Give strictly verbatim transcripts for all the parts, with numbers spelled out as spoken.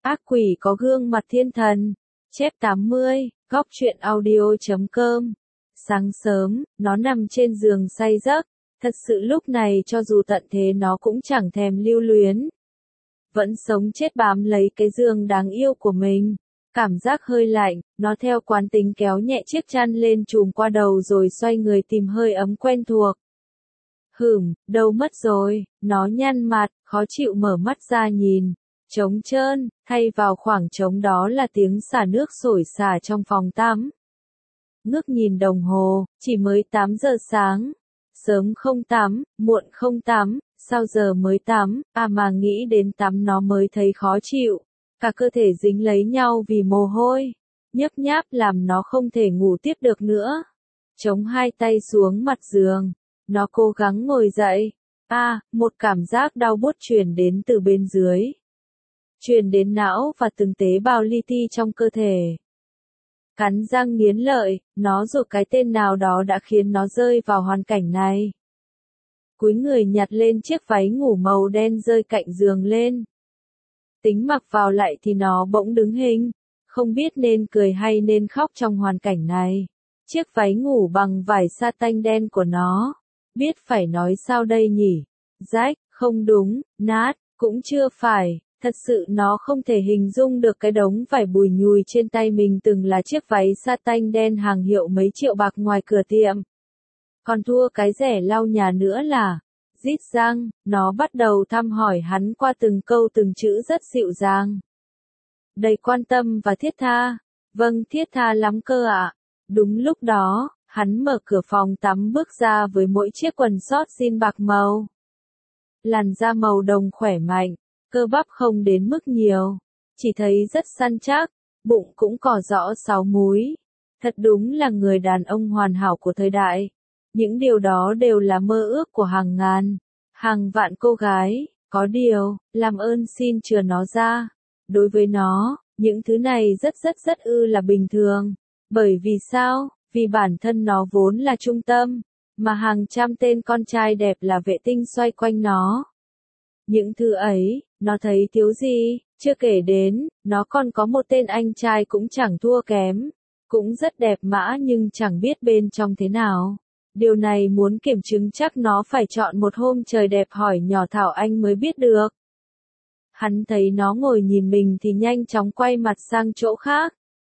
Ác quỷ có gương mặt thiên thần. Chép tám mươi, góc truyện audio chấm com. Sáng sớm, nó nằm trên giường say giấc. Thật sự lúc này cho dù tận thế nó cũng chẳng thèm lưu luyến. Vẫn sống chết bám lấy cái giường đáng yêu của mình. Cảm giác hơi lạnh, nó theo quán tính kéo nhẹ chiếc chăn lên trùm qua đầu rồi xoay người tìm hơi ấm quen thuộc. Hửm, đâu mất rồi, nó nhăn mặt, khó chịu mở mắt ra nhìn. Trống trơn, thay vào khoảng trống đó là tiếng xả nước sổi xả trong phòng tắm. Ngước nhìn đồng hồ, chỉ mới tám giờ sáng. Sớm không tắm, muộn không tắm, sao giờ mới tắm, à mà nghĩ đến tắm nó mới thấy khó chịu. Cả cơ thể dính lấy nhau vì mồ hôi, nhấp nháp làm nó không thể ngủ tiếp được nữa. Chống hai tay xuống mặt giường, nó cố gắng ngồi dậy. À, một cảm giác đau buốt truyền đến từ bên dưới. Truyền đến não và từng tế bào li ti trong cơ thể. Cắn răng nghiến lợi, nó rồi cái tên nào đó đã khiến nó rơi vào hoàn cảnh này. Cúi người nhặt lên chiếc váy ngủ màu đen rơi cạnh giường lên. Tính mặc vào lại thì nó bỗng đứng hình, không biết nên cười hay nên khóc trong hoàn cảnh này. Chiếc váy ngủ bằng vải sa tanh đen của nó, biết phải nói sao đây nhỉ? Rách, không đúng, nát, cũng chưa phải. Thật sự nó không thể hình dung được cái đống vải bùi nhùi trên tay mình từng là chiếc váy sa tanh đen hàng hiệu mấy triệu bạc ngoài cửa tiệm. Còn thua cái rẻ lau nhà nữa là, rít răng, nó bắt đầu thăm hỏi hắn qua từng câu từng chữ rất dịu dàng. Đầy quan tâm và thiết tha. Vâng, thiết tha lắm cơ ạ. Đúng lúc đó, hắn mở cửa phòng tắm bước ra với mỗi chiếc quần sót jean bạc màu. Làn da màu đồng khỏe mạnh. Cơ bắp không đến mức nhiều, chỉ thấy rất săn chắc, bụng cũng cò rõ sáu múi. Thật đúng là người đàn ông hoàn hảo của thời đại. Những điều đó đều là mơ ước của hàng ngàn, hàng vạn cô gái. Có điều, làm ơn xin chừa nó ra. Đối với nó, những thứ này rất rất rất ư là bình thường. Bởi vì sao? Vì bản thân nó vốn là trung tâm, mà hàng trăm tên con trai đẹp là vệ tinh xoay quanh nó. Những thứ ấy, nó thấy thiếu gì, chưa kể đến, nó còn có một tên anh trai cũng chẳng thua kém, cũng rất đẹp mã nhưng chẳng biết bên trong thế nào. Điều này muốn kiểm chứng chắc nó phải chọn một hôm trời đẹp hỏi nhỏ Thảo Anh mới biết được. Hắn thấy nó ngồi nhìn mình thì nhanh chóng quay mặt sang chỗ khác.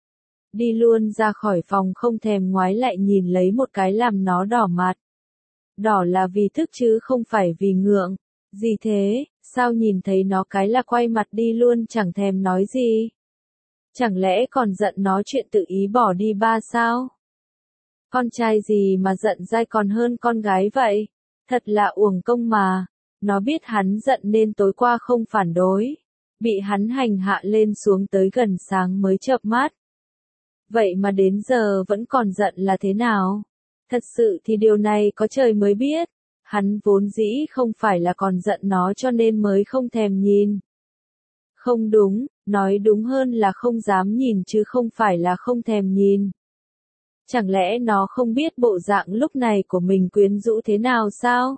Đi luôn ra khỏi phòng không thèm ngoái lại nhìn lấy một cái làm nó đỏ mặt. Đỏ là vì thức chứ không phải vì ngượng. Gì thế, sao nhìn thấy nó cái là quay mặt đi luôn chẳng thèm nói gì? Chẳng lẽ còn giận nó chuyện tự ý bỏ đi ba sao? Con trai gì mà giận dai còn hơn con gái vậy? Thật là uổng công mà. Nó biết hắn giận nên tối qua không phản đối. Bị hắn hành hạ lên xuống tới gần sáng mới chợp mắt. Vậy mà đến giờ vẫn còn giận là thế nào? Thật sự thì điều này có trời mới biết. Hắn vốn dĩ không phải là còn giận nó cho nên mới không thèm nhìn. Không đúng, nói đúng hơn là không dám nhìn chứ không phải là không thèm nhìn. Chẳng lẽ nó không biết bộ dạng lúc này của mình quyến rũ thế nào sao?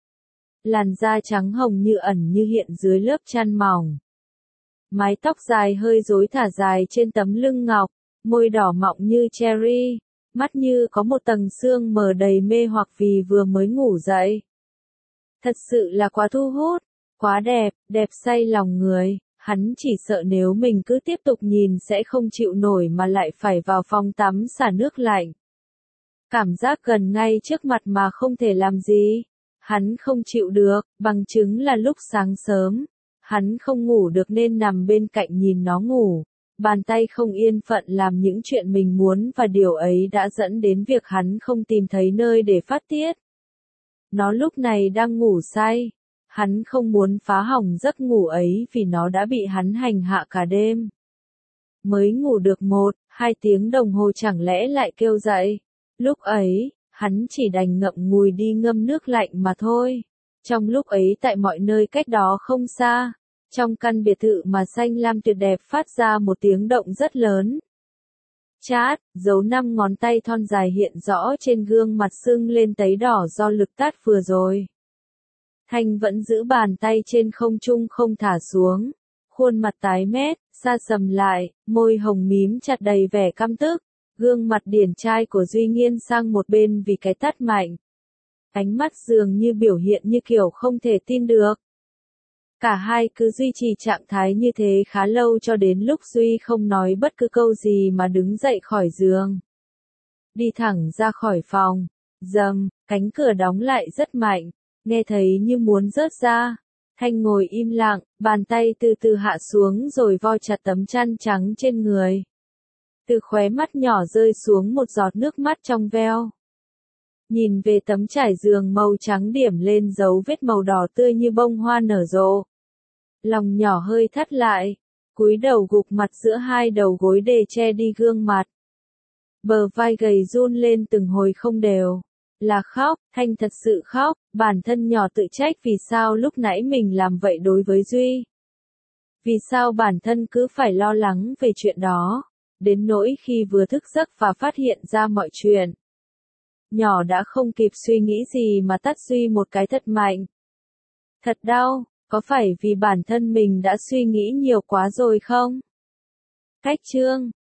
Làn da trắng hồng như ẩn như hiện dưới lớp chăn mỏng. Mái tóc dài hơi rối thả dài trên tấm lưng ngọc, môi đỏ mọng như cherry. Mắt như có một tầng sương mờ đầy mê hoặc vì vừa mới ngủ dậy. Thật sự là quá thu hút, quá đẹp, đẹp say lòng người, hắn chỉ sợ nếu mình cứ tiếp tục nhìn sẽ không chịu nổi mà lại phải vào phòng tắm xả nước lạnh. Cảm giác gần ngay trước mặt mà không thể làm gì, hắn không chịu được, bằng chứng là lúc sáng sớm, hắn không ngủ được nên nằm bên cạnh nhìn nó ngủ. Bàn tay không yên phận làm những chuyện mình muốn và điều ấy đã dẫn đến việc hắn không tìm thấy nơi để phát tiết. Nó lúc này đang ngủ say. Hắn không muốn phá hỏng giấc ngủ ấy vì nó đã bị hắn hành hạ cả đêm. Mới ngủ được một, hai tiếng đồng hồ chẳng lẽ lại kêu dậy. Lúc ấy, hắn chỉ đành ngậm ngùi đi ngâm nước lạnh mà thôi. Trong lúc ấy tại mọi nơi cách đó không xa. Trong căn biệt thự mà xanh lam tuyệt đẹp phát ra một tiếng động rất lớn. Chát, dấu năm ngón tay thon dài hiện rõ trên gương mặt sưng lên tấy đỏ do lực tát vừa rồi. Thanh vẫn giữ bàn tay trên không trung không thả xuống. khuôn mặt tái mét, xa sầm lại, môi hồng mím chặt đầy vẻ căm tức. Gương mặt điển trai của Duy nghiêng sang một bên vì cái tát mạnh. Ánh mắt dường như biểu hiện như kiểu không thể tin được. Cả hai cứ duy trì trạng thái như thế khá lâu cho đến lúc Duy không nói bất cứ câu gì mà đứng dậy khỏi giường. Đi thẳng ra khỏi phòng. Dầm, cánh cửa đóng lại rất mạnh, nghe thấy như muốn rớt ra. Thanh ngồi im lặng, bàn tay từ từ hạ xuống rồi vo chặt tấm chăn trắng trên người. Từ khóe mắt nhỏ rơi xuống một giọt nước mắt trong veo. Nhìn về tấm trải giường màu trắng điểm lên dấu vết màu đỏ tươi như bông hoa nở rộ. Lòng nhỏ hơi thắt lại, cúi đầu gục mặt giữa hai đầu gối để che đi gương mặt. Bờ vai gầy run lên từng hồi không đều. Là khóc, Thanh thật sự khóc, bản thân nhỏ tự trách vì sao lúc nãy mình làm vậy đối với Duy. Vì sao bản thân cứ phải lo lắng về chuyện đó, đến nỗi khi vừa thức giấc và phát hiện ra mọi chuyện. Nhỏ đã không kịp suy nghĩ gì mà tát Duy một cái thật mạnh. Thật đau, có phải vì bản thân mình đã suy nghĩ nhiều quá rồi không? Cách chương